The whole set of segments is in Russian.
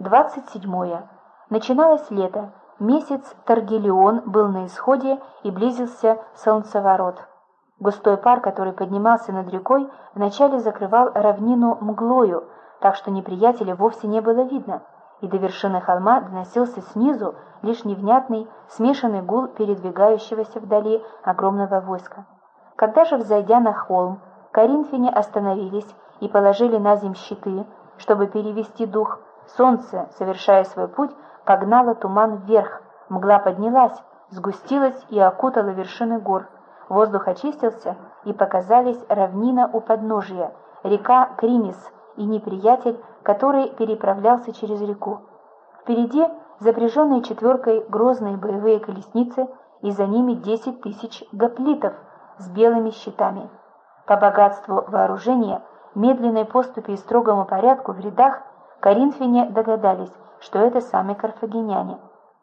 27. Начиналось лето. Месяц Таргелион был на исходе и близился солнцеворот. Густой пар, который поднимался над рекой, вначале закрывал равнину мглою, так что неприятеля вовсе не было видно, и до вершины холма доносился снизу лишь невнятный, смешанный гул передвигающегося вдали огромного войска. Когда же, взойдя на холм, коринфяне остановились и положили на земь щиты, чтобы перевести дух, солнце, совершая свой путь, погнало туман вверх, мгла поднялась, сгустилась и окутала вершины гор. Воздух очистился, и показались равнина у подножия, река Кримис и неприятель, который переправлялся через реку. Впереди запряженные четверкой грозные боевые колесницы, и за ними 10 тысяч гоплитов с белыми щитами. По богатству вооружения, медленной поступи и строгому порядку в рядах коринфяне догадались, что это сами карфагеняне.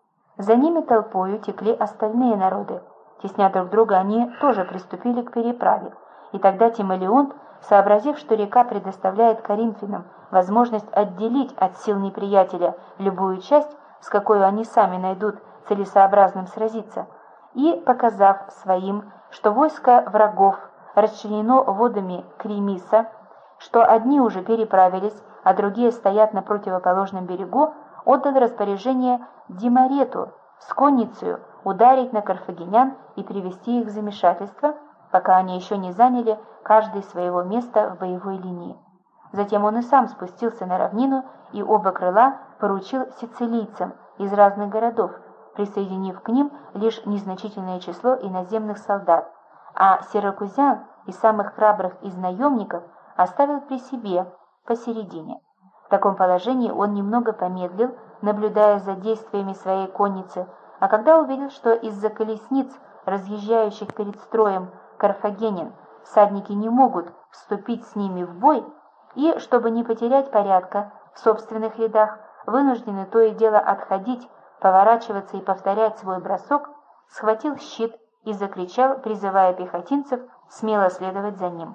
За ними толпою текли остальные народы. Тесня друг друга, они тоже приступили к переправе. И тогда Тимолеонт, сообразив, что река предоставляет коринфянам возможность отделить от сил неприятеля любую часть, с какой они сами найдут целесообразным сразиться, и, показав своим, что войско врагов расчленено водами Кримиса, что одни уже переправились, а другие стоят на противоположном берегу, отдал распоряжение Димарету с конницей ударить на карфагенян и привести их в замешательство, пока они еще не заняли каждое своего места в боевой линии. Затем он и сам спустился на равнину и оба крыла поручил сицилийцам из разных городов, присоединив к ним лишь незначительное число иноземных солдат, а сиракузян и самых храбрых из наемников оставил при себе посередине. В таком положении он немного помедлил, наблюдая за действиями своей конницы, а когда увидел, что из-за колесниц, разъезжающих перед строем карфагенян, всадники не могут вступить с ними в бой, и, чтобы не потерять порядка в собственных рядах, вынуждены то и дело отходить, поворачиваться и повторять свой бросок, схватил щит и закричал, призывая пехотинцев смело следовать за ним.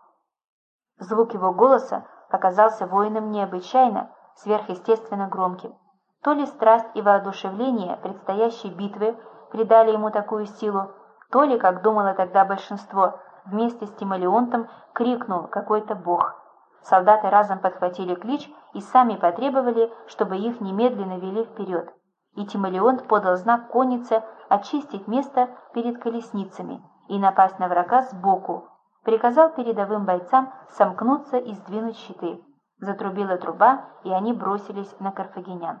Звук его голоса показался воинам необычайно, сверхъестественно громким. То ли страсть и воодушевление предстоящей битвы придали ему такую силу, то ли, как думало тогда большинство, вместе с Тимолеонтом крикнул какой-то бог. Солдаты разом подхватили клич и сами потребовали, чтобы их немедленно вели вперед. И Тимолеонт подал знак коннице очистить место перед колесницами и напасть на врага сбоку. Приказал передовым бойцам сомкнуться и сдвинуть щиты. Затрубила труба, и они бросились на карфагенян.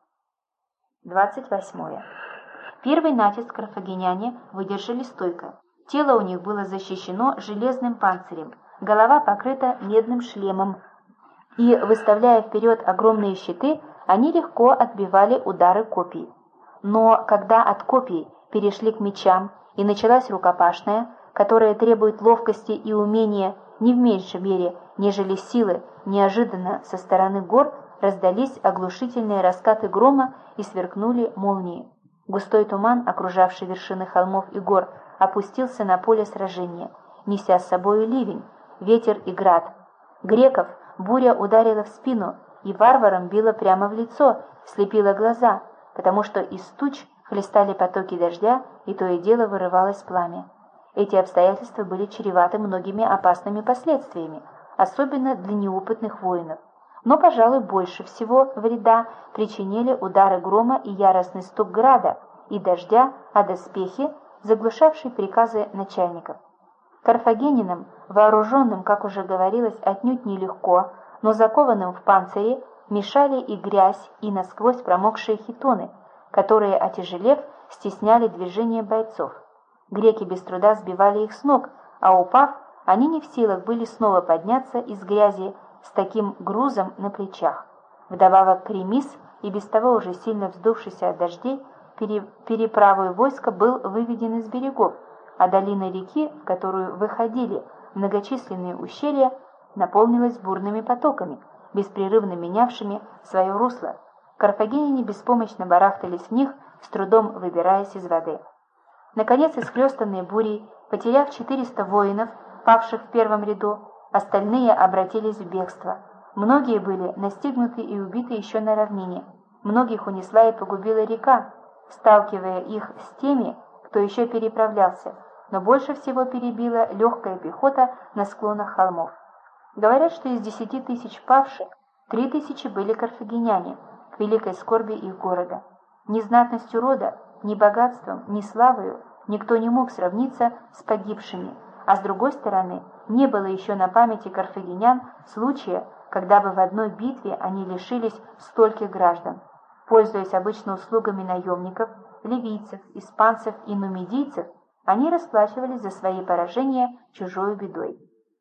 28. Первый натиск карфагеняне выдержали стойко. Тело у них было защищено железным панцирем, голова покрыта медным шлемом, и, выставляя вперед огромные щиты, они легко отбивали удары копий. Но когда от копий перешли к мечам и началась рукопашная, которая требует ловкости и умения не в меньшей мере, нежели силы, неожиданно со стороны гор раздались оглушительные раскаты грома и сверкнули молнии. Густой туман, окружавший вершины холмов и гор, опустился на поле сражения, неся с собой ливень, ветер и град. Греков буря ударила в спину, и варварам била прямо в лицо, слепила глаза, потому что из туч хлестали потоки дождя, и то и дело вырывалось пламя. Эти обстоятельства были чреваты многими опасными последствиями, особенно для неопытных воинов. Но, пожалуй, больше всего вреда причинили удары грома и яростный стук града и дождя о доспехи, заглушавший приказы начальников. Карфагенинам, вооруженным, как уже говорилось, отнюдь нелегко, но закованным в панцире, мешали и грязь, и насквозь промокшие хитоны, которые, отяжелев, стесняли движение бойцов. Греки без труда сбивали их с ног, а упав, они не в силах были снова подняться из грязи с таким грузом на плечах. Вдобавок Кримис, и без того уже сильно вздувшийся от дождей, переправой войска был выведен из берегов, а долина реки, в которую выходили многочисленные ущелья, наполнилась бурными потоками, беспрерывно менявшими свое русло. Карфагеняне беспомощно барахтались в них, с трудом выбираясь из воды. Наконец, исхлестанные бурей, потеряв 400 воинов, павших в первом ряду, остальные обратились в бегство. Многие были настигнуты и убиты еще на равнине. Многих унесла и погубила река, сталкивая их с теми, кто еще переправлялся, но больше всего перебила легкая пехота на склонах холмов. Говорят, что из 10 тысяч павших 3 тысячи были карфагеняне, к великой скорби их города. Ни знатностью рода, ни богатством, ни славою никто не мог сравниться с погибшими, а с другой стороны, не было еще на памяти карфагенян случая, когда бы в одной битве они лишились стольких граждан. Пользуясь обычно услугами наемников, ливийцев, испанцев и нумидийцев, они расплачивались за свои поражения чужой бедой.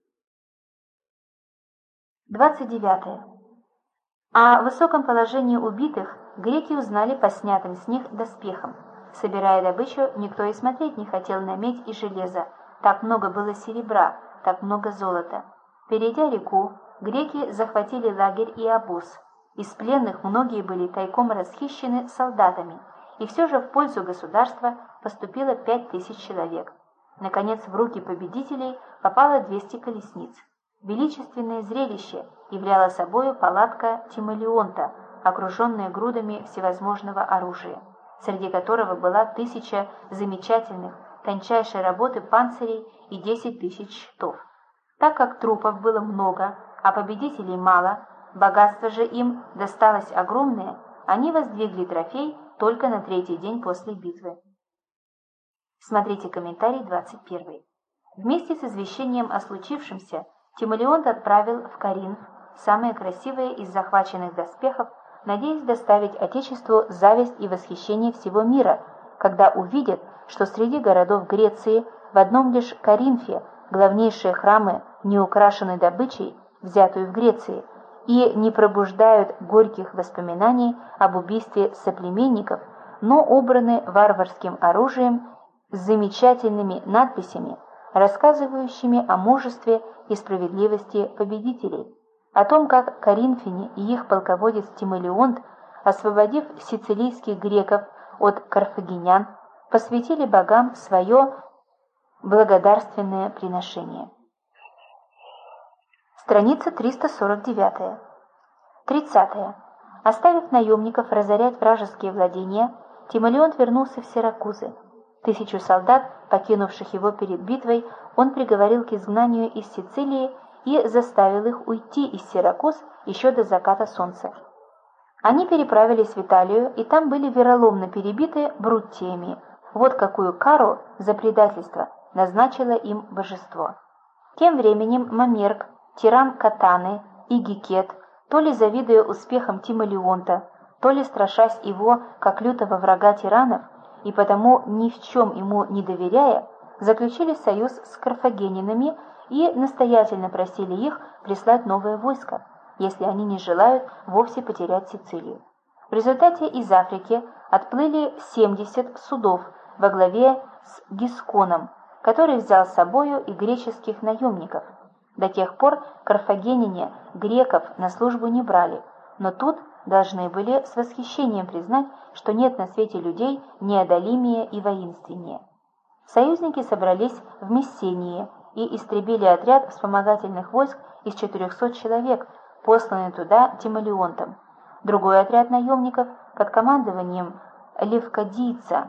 29. О высоком положении убитых греки узнали по снятым с них доспехам. Собирая добычу, никто и смотреть не хотел на медь и железо, так много было серебра, так много золота. Перейдя реку, греки захватили лагерь и обоз. Из пленных многие были тайком расхищены солдатами, и все же в пользу государства поступило 5000 человек. Наконец, в руки победителей попало 200 колесниц. Величественное зрелище являло собою палатка Тимолеонта, окруженная грудами всевозможного оружия, среди которого была 1000 замечательных, тончайшей работы панцирей и 10 000 щитов. Так как трупов было много, а победителей мало, богатство же им досталось огромное, они воздвигли трофей только на 3-й день после битвы. Смотрите комментарий 21. Вместе с извещением о случившемся Тимолеонт отправил в Коринф самые красивые из захваченных доспехов, надеясь доставить Отечеству зависть и восхищение всего мира, когда увидят, что среди городов Греции в одном лишь Коринфе главнейшие храмы не украшены добычей, взятую в Греции, и не пробуждают горьких воспоминаний об убийстве соплеменников, но убраны варварским оружием с замечательными надписями, рассказывающими о мужестве и справедливости победителей, о том, как коринфяне и их полководец Тимолеонт, освободив сицилийских греков от карфагенян, посвятили богам свое благодарственное приношение. Страница 349. 30. Оставив наемников разорять вражеские владения, Тимолеонт вернулся в Сиракузы. 1000 солдат, покинувших его перед битвой, он приговорил к изгнанию из Сицилии и заставил их уйти из Сиракуз еще до заката солнца. Они переправились в Италию и там были вероломно перебиты Бруттиями. Вот какую кару за предательство назначило им божество. Тем временем Мамерк, тиран Катаны и Гикет, то ли завидуя успехам Тимолеонта, то ли страшась его как лютого врага тиранов, и потому ни в чем ему не доверяя, заключили союз с карфагенинами и настоятельно просили их прислать новое войско, если они не желают вовсе потерять Сицилию. В результате из Африки отплыли 70 судов во главе с Гисконом, который взял с собою и греческих наемников. До тех пор карфагеняне греков на службу не брали, но тут должны были с восхищением признать, что нет на свете людей неодолимее и воинственнее. Союзники собрались в Мессении и истребили отряд вспомогательных войск из 400 человек, посланный туда Тимолеонтом. Другой отряд наемников под командованием левкадийца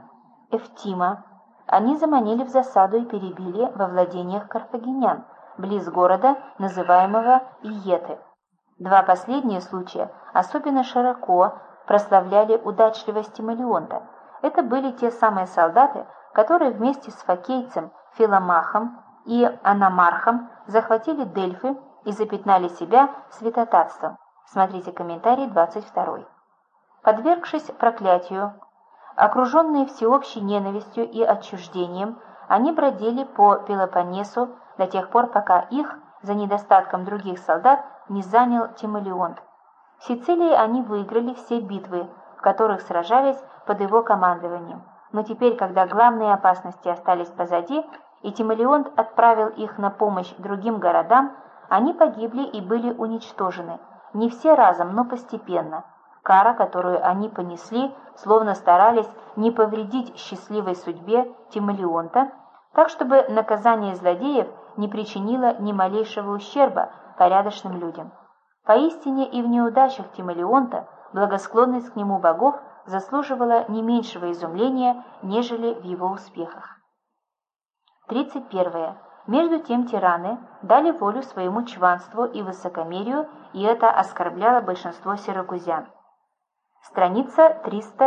Эфтима они заманили в засаду и перебили во владениях карфагенян, близ города, называемого Иеты. Два последние случая особенно широко прославляли удачливость Тимолеонта. Это были те самые солдаты, которые вместе с фокейцем Филомахом и Аномархом захватили Дельфы и запятнали себя святотатством. Смотрите комментарий 22. Подвергшись проклятию, окруженные всеобщей ненавистью и отчуждением, они бродили по Пелопоннесу до тех пор, пока их, за недостатком других солдат, не занял Тимолеонт. В Сицилии они выиграли все битвы, в которых сражались под его командованием. Но теперь, когда главные опасности остались позади, и Тимолеонт отправил их на помощь другим городам, они погибли и были уничтожены. Не все разом, но постепенно. Кара, которую они понесли, словно старались не повредить счастливой судьбе Тимолеонта, так чтобы наказание злодеев не причинило ни малейшего ущерба порядочным людям. Поистине и в неудачах Тимолеонта благосклонность к нему богов заслуживала не меньшего изумления, нежели в его успехах. 31. Между тем тираны дали волю своему чванству и высокомерию, и это оскорбляло большинство сиракузян. Страница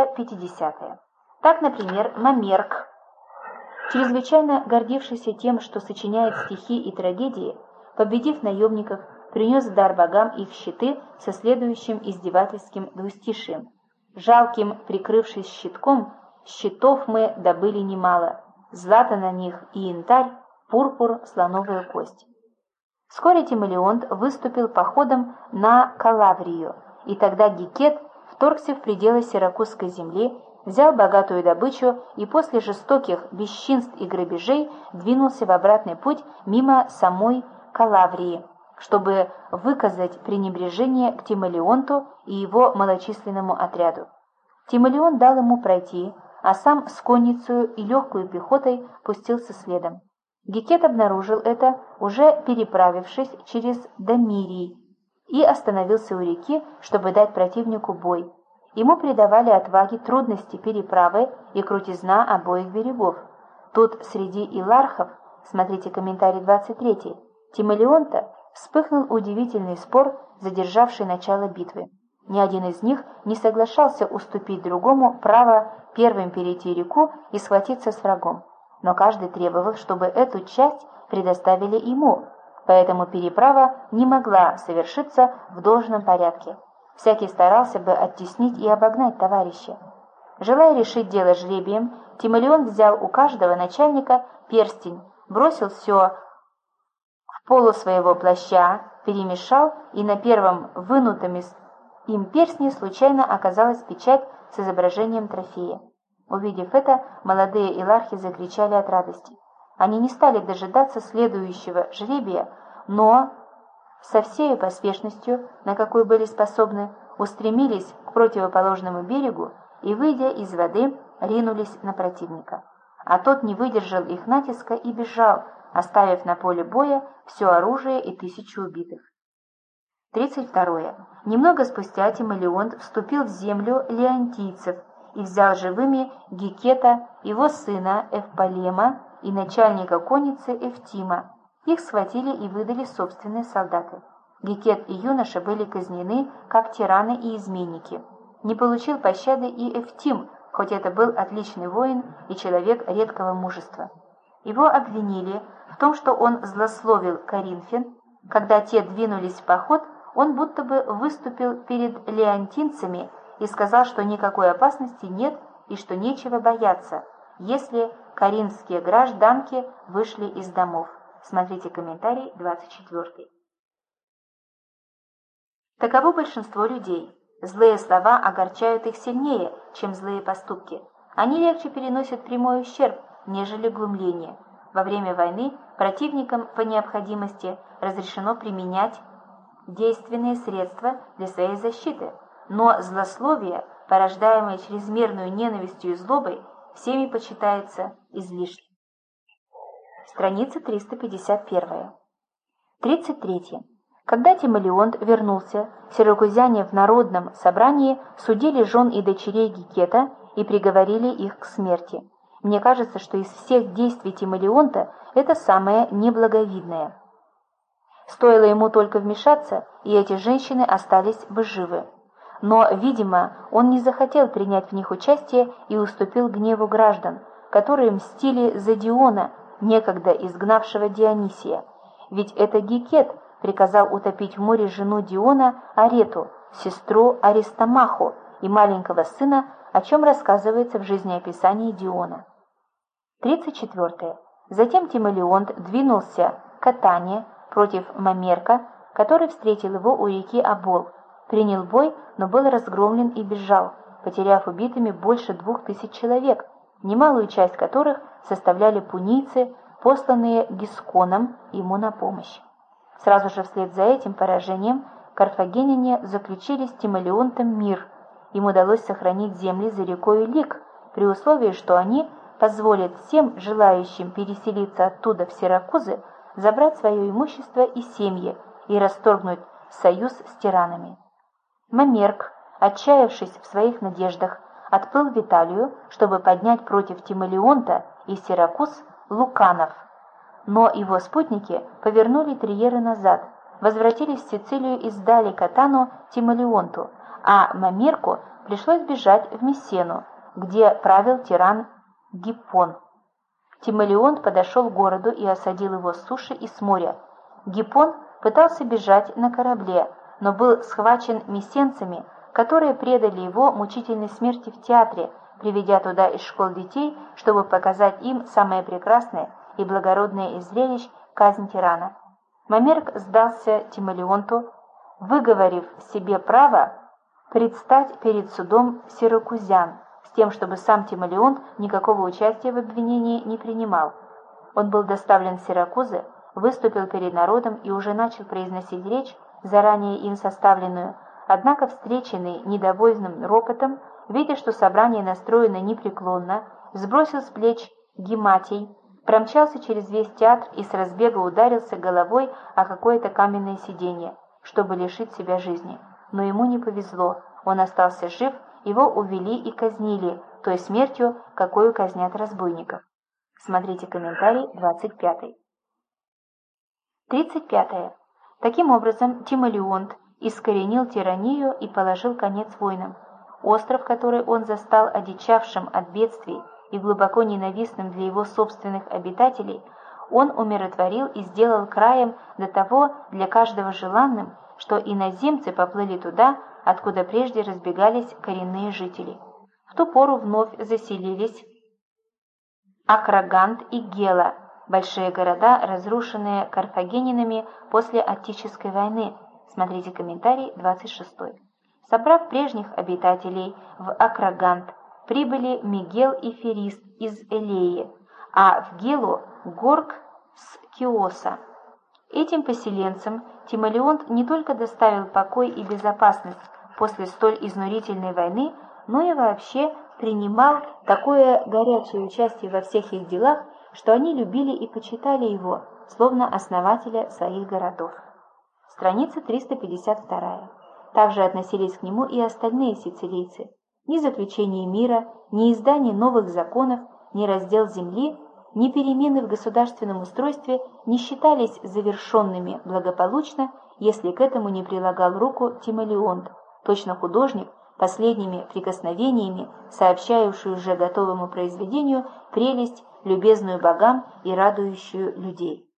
350. Так, например, Мамерк, чрезвычайно гордившийся тем, что сочиняет стихи и трагедии, победив наемников, принес в дар богам их щиты со следующим издевательским двустишием. «Жалким, прикрывшись щитком, щитов мы добыли немало, злато на них и янтарь, пурпур, слоновая кость». Вскоре Тимолеонт выступил походом на Калаврию, и тогда Гекет вторгся в пределы Сиракузской земли, взял богатую добычу и после жестоких бесчинств и грабежей двинулся в обратный путь мимо самой Калаврии, чтобы выказать пренебрежение к Тимолеонту и его малочисленному отряду. Тимолеонт дал ему пройти, а сам с конницей и легкой пехотой пустился следом. Гекет обнаружил это, уже переправившись через Домирий, и остановился у реки, чтобы дать противнику бой. Ему придавали отваги трудности переправы и крутизна обоих берегов. Тут среди илархов, смотрите комментарий 23, Тимолеонта вспыхнул удивительный спор, задержавший начало битвы. Ни один из них не соглашался уступить другому право первым перейти реку и схватиться с врагом, но каждый требовал, чтобы эту часть предоставили ему, поэтому переправа не могла совершиться в должном порядке. Всякий старался бы оттеснить и обогнать товарища. Желая решить дело жребием, Тимолеонт взял у каждого начальника перстень, бросил все в полу своего плаща, перемешал, и на первом вынутом им перстне случайно оказалась печать с изображением трофея. Увидев это, молодые илархи закричали от радости. Они не стали дожидаться следующего жребия, но со всей поспешностью, на какой были способны, устремились к противоположному берегу и, выйдя из воды, ринулись на противника. А тот не выдержал их натиска и бежал, оставив на поле боя все оружие и 1000 убитых. 32. Немного спустя Тимолеонт вступил в землю леонтийцев и взял живыми Гекета, его сына Эвполема и начальника конницы Эвтима. Их схватили и выдали собственные солдаты. Гекет и юноша были казнены, как тираны и изменники. Не получил пощады и Эвтим, хоть это был отличный воин и человек редкого мужества. Его обвинили в том, что он злословил коринфян. Когда те двинулись в поход, он будто бы выступил перед леонтинцами и сказал, что никакой опасности нет и что нечего бояться, если коринфские гражданки вышли из домов. Смотрите комментарий 24. Таково большинство людей. Злые слова огорчают их сильнее, чем злые поступки. Они легче переносят прямой ущерб, нежели глумление. Во время войны противникам по необходимости разрешено применять действенные средства для своей защиты, но злословие, порождаемое чрезмерной ненавистью и злобой, всеми почитается излишним. Страница 351. 33. Когда Тимолеонт вернулся, сиракузяне в народном собрании судили жен и дочерей Гекета и приговорили их к смерти. Мне кажется, что из всех действий Тимолеонта это самое неблаговидное. Стоило ему только вмешаться, и эти женщины остались бы живы. Но, видимо, он не захотел принять в них участие и уступил гневу граждан, которые мстили за Диона, некогда изгнавшего Дионисия. Ведь это Гекет приказал утопить в море жену Диона Арету, сестру Аристомаху и маленького сына, о чем рассказывается в жизнеописании Диона. 34. Затем Тимолеонт двинулся к Катане против Мамерка, который встретил его у реки Абол, принял бой, но был разгромлен и бежал, потеряв убитыми больше 2000 человек, немалую часть которых составляли пунийцы, посланные Гисконом ему на помощь. Сразу же вслед за этим поражением карфагеняне заключили с Тимолеонтом мир. Им удалось сохранить земли за рекой Лик, при условии, что они позволят всем желающим переселиться оттуда в Сиракузы забрать свое имущество и семьи и расторгнуть союз с тиранами. Мамерк, отчаявшись в своих надеждах, отплыл в Италию, чтобы поднять против Тимолеонта и Сиракуз Луканов. Но его спутники повернули триеры назад, возвратились в Сицилию и сдали Катану Тимолеонту, а Мамерку пришлось бежать в Мессену, где правил тиран Гиппон. Тимолеонт подошел к городу и осадил его с суши и с моря. Гиппон пытался бежать на корабле, но был схвачен мессенцами, которые предали его мучительной смерти в театре, приведя туда из школ детей, чтобы показать им самое прекрасное и благородное из зрелищ — казнь тирана. Мамерк сдался Тимолеонту, выговорив себе право предстать перед судом сиракузян, с тем, чтобы сам Тимолеонт никакого участия в обвинении не принимал. Он был доставлен в Сиракузы, выступил перед народом и уже начал произносить речь, заранее им составленную, однако встреченный недовольным ропотом, видя, что собрание настроено непреклонно, сбросил с плеч гематий, промчался через весь театр и с разбега ударился головой о какое-то каменное сиденье, чтобы лишить себя жизни. Но ему не повезло, он остался жив, его увели и казнили, той смертью, какую казнят разбойников. Смотрите комментарий 25. 35. Таким образом, Тимолеонт искоренил тиранию и положил конец войнам. Остров, который он застал одичавшим от бедствий и глубоко ненавистным для его собственных обитателей, он умиротворил и сделал краем до того для каждого желанным, что иноземцы поплыли туда, откуда прежде разбегались коренные жители. В ту пору вновь заселились Акрагант и Гела, большие города, разрушенные карфагенинами после Аттической войны. Смотрите комментарий 26. Собрав прежних обитателей в Акрагант, прибыли Мигел и Ферист из Элеи, а в Гелу Горг с Киоса. Этим поселенцам Тимолеонт не только доставил покой и безопасность после столь изнурительной войны, но и вообще принимал такое горячее участие во всех их делах, что они любили и почитали его, словно основателя своих городов. Страница 352. Также относились к нему и остальные сицилийцы. Ни заключение мира, ни издание новых законов, ни раздел земли, ни перемены в государственном устройстве не считались завершенными благополучно, если к этому не прилагал руку Тимолеонт, точно художник, последними прикосновениями сообщающий уже готовому произведению прелесть, любезную богам и радующую людей.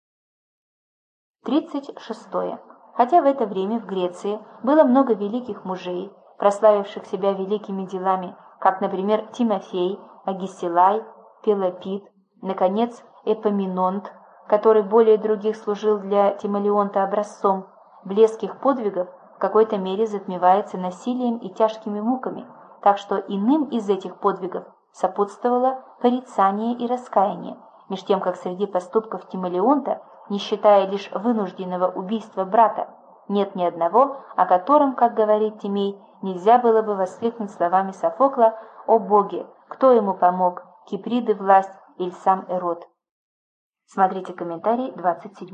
36. Хотя в это время в Греции было много великих мужей, прославивших себя великими делами, как, например, Тимофей, Агисилай, Пелопид, наконец, Эпоминонт, который более других служил для Тимолеонта образцом, блеск их подвигов в какой-то мере затмевается насилием и тяжкими муками, так что иным из этих подвигов сопутствовало порицание и раскаяние, меж тем как среди поступков Тимолеонта, не считая лишь вынужденного убийства брата, нет ни одного, о котором, как говорит Тимей, нельзя было бы воскликнуть словами Софокла: «О боги, кто ему помог, Киприды власть или сам Эрот?» Смотрите комментарий 27.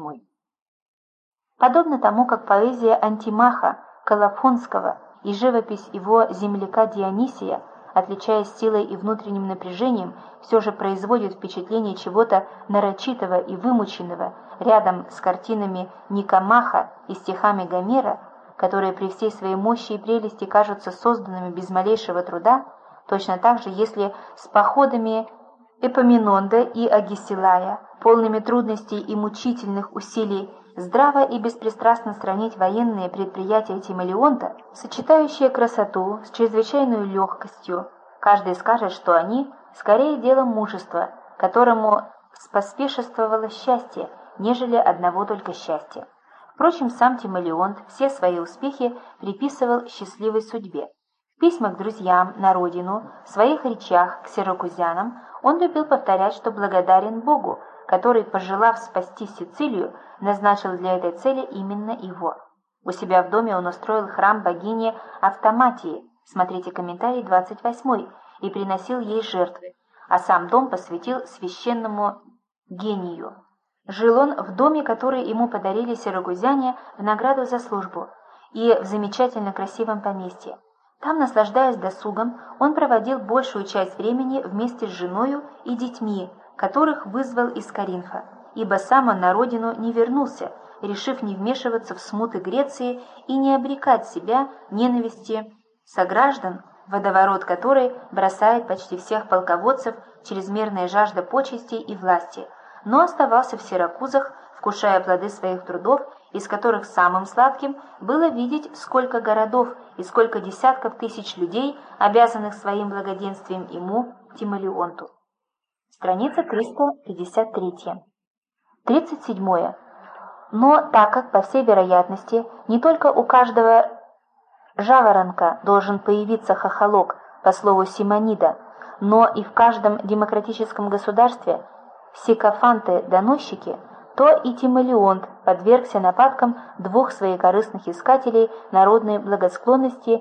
Подобно тому, как поэзия Антимаха Колофонского и живопись его земляка Дионисия, отличаясь силой и внутренним напряжением, все же производит впечатление чего-то нарочитого и вымученного рядом с картинами Никомаха и стихами Гомера, которые при всей своей мощи и прелести кажутся созданными без малейшего труда, точно так же, если с походами Эпоминонда и Агисилая, полными трудностей и мучительных усилий, здраво и беспристрастно сравнить военные предприятия Тимолеонта, сочетающие красоту с чрезвычайной легкостью, каждый скажет, что они скорее дело мужества, которому споспешествовало счастье, нежели одного только счастья. Впрочем, сам Тимолеонт все свои успехи приписывал счастливой судьбе. В письмах к друзьям на родину, в своих речах к сиракузянам он любил повторять, что благодарен Богу, который, пожелав спасти Сицилию, назначил для этой цели именно его. У себя в доме он устроил храм богине Автоматии, смотрите комментарий 28, и приносил ей жертвы, а сам дом посвятил священному гению. Жил он в доме, который ему подарили сиракузяне в награду за службу, и в замечательно красивом поместье. Там, наслаждаясь досугом, он проводил большую часть времени вместе с женою и детьми, которых вызвал из Коринфа, ибо сам он на родину не вернулся, решив не вмешиваться в смуты Греции и не обрекать себя ненависти сограждан, водоворот которой бросает почти всех полководцев чрезмерная жажда почестей и власти, но оставался в Сиракузах, вкушая плоды своих трудов, из которых самым сладким было видеть, сколько городов и сколько десятков тысяч людей, обязанных своим благоденствием ему, Тимолеонту. Страница 353. 37. Но так как, по всей вероятности, не только у каждого жаворонка должен появиться хохолок, по слову Симонида, но и в каждом демократическом государстве сикофанты-доносчики, то и Тимолеонт подвергся нападкам двух своекорыстных искателей народной благосклонности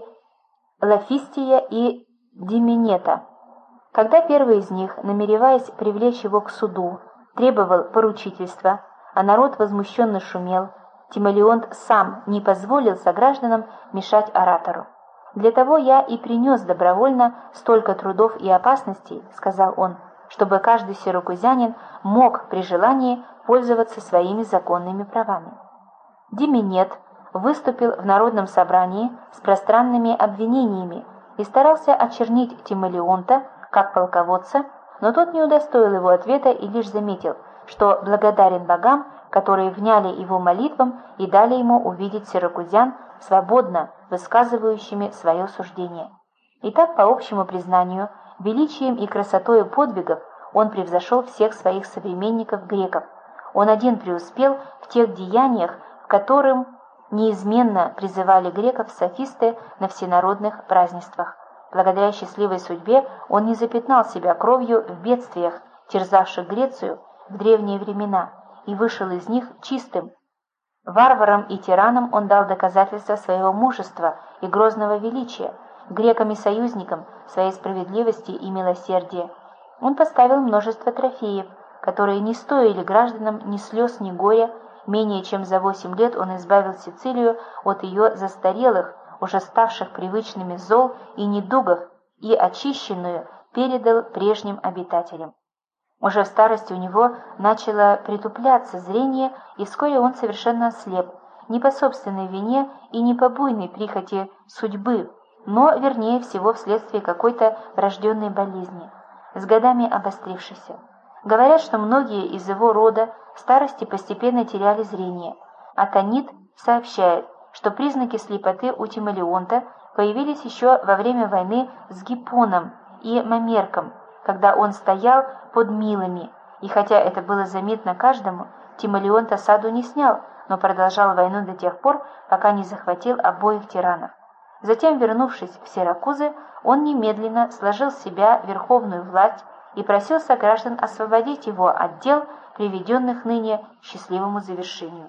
Лафистия и Дименета. Когда первый из них, намереваясь привлечь его к суду, требовал поручительства, а народ возмущенно шумел, Тимолеонт сам не позволил согражданам мешать оратору. «Для того я и принес добровольно столько трудов и опасностей, — сказал он, — чтобы каждый сиракузянин мог при желании пользоваться своими законными правами». Дименет выступил в народном собрании с пространными обвинениями и старался очернить Тимолеонта как полководца, но тот не удостоил его ответа и лишь заметил, что благодарен богам, которые вняли его молитвам и дали ему увидеть сиракузян, свободно высказывающими свое суждение. Итак, по общему признанию, величием и красотою подвигов он превзошел всех своих современников-греков. Он один преуспел в тех деяниях, в которым неизменно призывали греков софисты на всенародных празднествах. Благодаря счастливой судьбе он не запятнал себя кровью в бедствиях, терзавших Грецию в древние времена, и вышел из них чистым. Варварам и тиранам он дал доказательства своего мужества и грозного величия, грекам и союзникам своей справедливости и милосердия. Он поставил множество трофеев, которые не стоили гражданам ни слез, ни горя. Менее чем за 8 лет он избавил Сицилию от ее застарелых, уже ставших привычными зол и недугов, и очищенную передал прежним обитателям. Уже в старости у него начало притупляться зрение, и вскоре он совершенно ослеп, не по собственной вине и не по буйной прихоти судьбы, но, вернее всего, вследствие какой-то врожденной болезни, с годами обострившейся. Говорят, что многие из его рода в старости постепенно теряли зрение, а Танит сообщает, что признаки слепоты у Тимолеонта появились еще во время войны с Гиппоном и Мамерком, когда он стоял под Милами, и хотя это было заметно каждому, Тимолеонт осаду не снял, но продолжал войну до тех пор, пока не захватил обоих тиранов. Затем, вернувшись в Сиракузы, он немедленно сложил с себя верховную власть и просил сограждан освободить его от дел, приведенных ныне к счастливому завершению.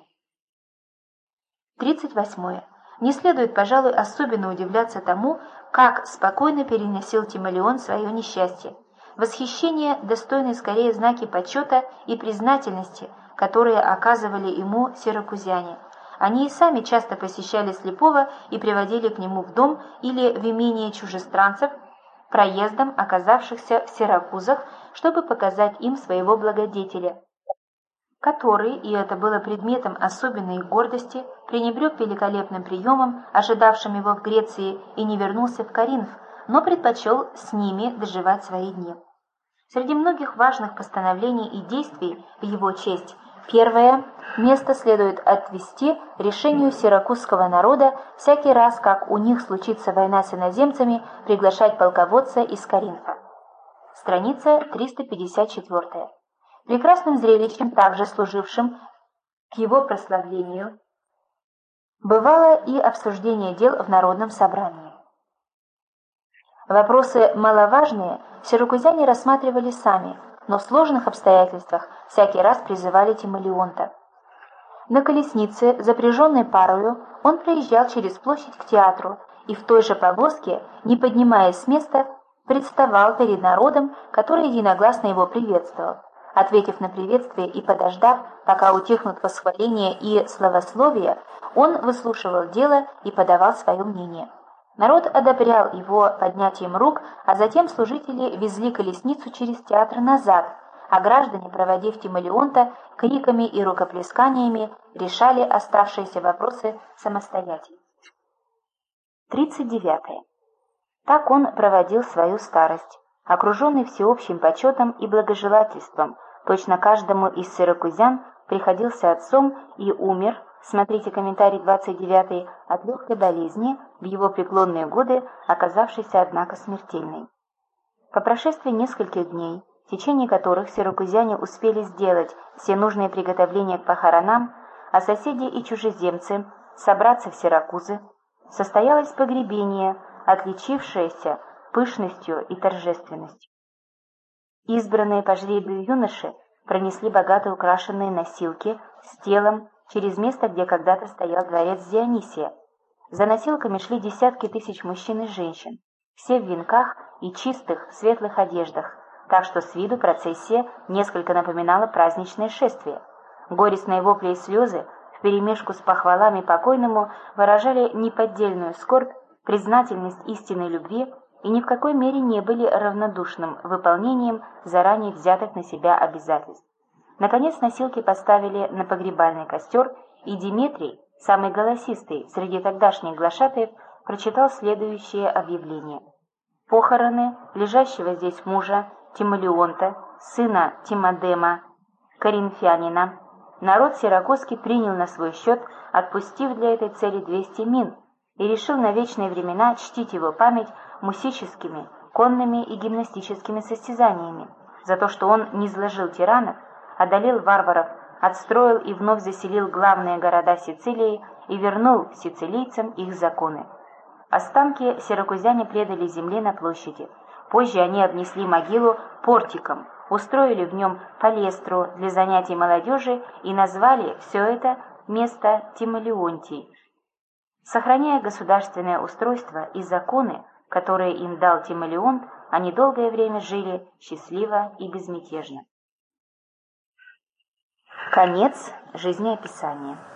38. Не следует, пожалуй, особенно удивляться тому, как спокойно переносил Тимолеонт свое несчастье. Восхищение достойны скорее знаки почета и признательности, которые оказывали ему сиракузяне. Они и сами часто посещали слепого и приводили к нему в дом или в имение чужестранцев, проездом оказавшихся в Сиракузах, чтобы показать им своего благодетеля, который, и это было предметом особенной их гордости, пренебрег великолепным приемом, ожидавшим его в Греции, и не вернулся в Коринф, но предпочел с ними доживать свои дни. Среди многих важных постановлений и действий в его честь первое место следует отвести решению сиракузского народа всякий раз, как у них случится война с иноземцами, приглашать полководца из Коринфа. Страница 354. Прекрасным зрелищем, также служившим к его прославлению, бывало и обсуждение дел в народном собрании. Вопросы маловажные сиракузяне рассматривали сами, но в сложных обстоятельствах всякий раз призывали Тимолеонта. На колеснице, запряженной парою, он проезжал через площадь к театру и в той же повозке, не поднимаясь с места, представал перед народом, который единогласно его приветствовал. Ответив на приветствие и подождав, пока утихнут восхваления и славословия, он выслушивал дело и подавал свое мнение. Народ одобрял его поднятием рук, а затем служители везли колесницу через театр назад, а граждане, проводив Тимолеонта, криками и рукоплесканиями решали оставшиеся вопросы самостоятельно. 39. Так он проводил свою старость, окруженный всеобщим почетом и благожелательством, точно каждому из сиракузян приходился отцом и умер, смотрите комментарий 29, от легкой болезни, в его преклонные годы оказавшейся, однако, смертельной. По прошествии нескольких дней, в течение которых сиракузяне успели сделать все нужные приготовления к похоронам, а соседи и чужеземцы собраться в Сиракузы, состоялось погребение, отличившееся пышностью и торжественностью. Избранные по жребию юноши пронесли богато украшенные носилки с телом через место, где когда-то стоял дворец Дионисия. За носилками шли десятки тысяч мужчин и женщин, все в венках и чистых, светлых одеждах, так что с виду процессия несколько напоминала праздничное шествие. Горестные вопли и слезы вперемешку с похвалами покойному выражали неподдельную скорбь, признательность истинной любви и ни в какой мере не были равнодушным выполнением заранее взятых на себя обязательств. Наконец носилки поставили на погребальный костер, и Димитрий, самый голосистый среди тогдашних глашатаев, прочитал следующее объявление. Похороны лежащего здесь мужа Тимолеонта, сына Тимодема, коринфянина, народ сиракузский принял на свой счет, отпустив для этой цели 200 мин, и решил на вечные времена чтить его память мусическими, конными и гимнастическими состязаниями, за то, что он низложил тиранов, одолел варваров, отстроил и вновь заселил главные города Сицилии и вернул сицилийцам их законы. Останки сиракузяне предали земле на площади. Позже они обнесли могилу портиком, устроили в нем палестру для занятий молодежи и назвали все это место Тимолеонтий. Сохраняя государственное устройство и законы, которые им дал Тимолеонт, они долгое время жили счастливо и безмятежно. Конец жизнеописания.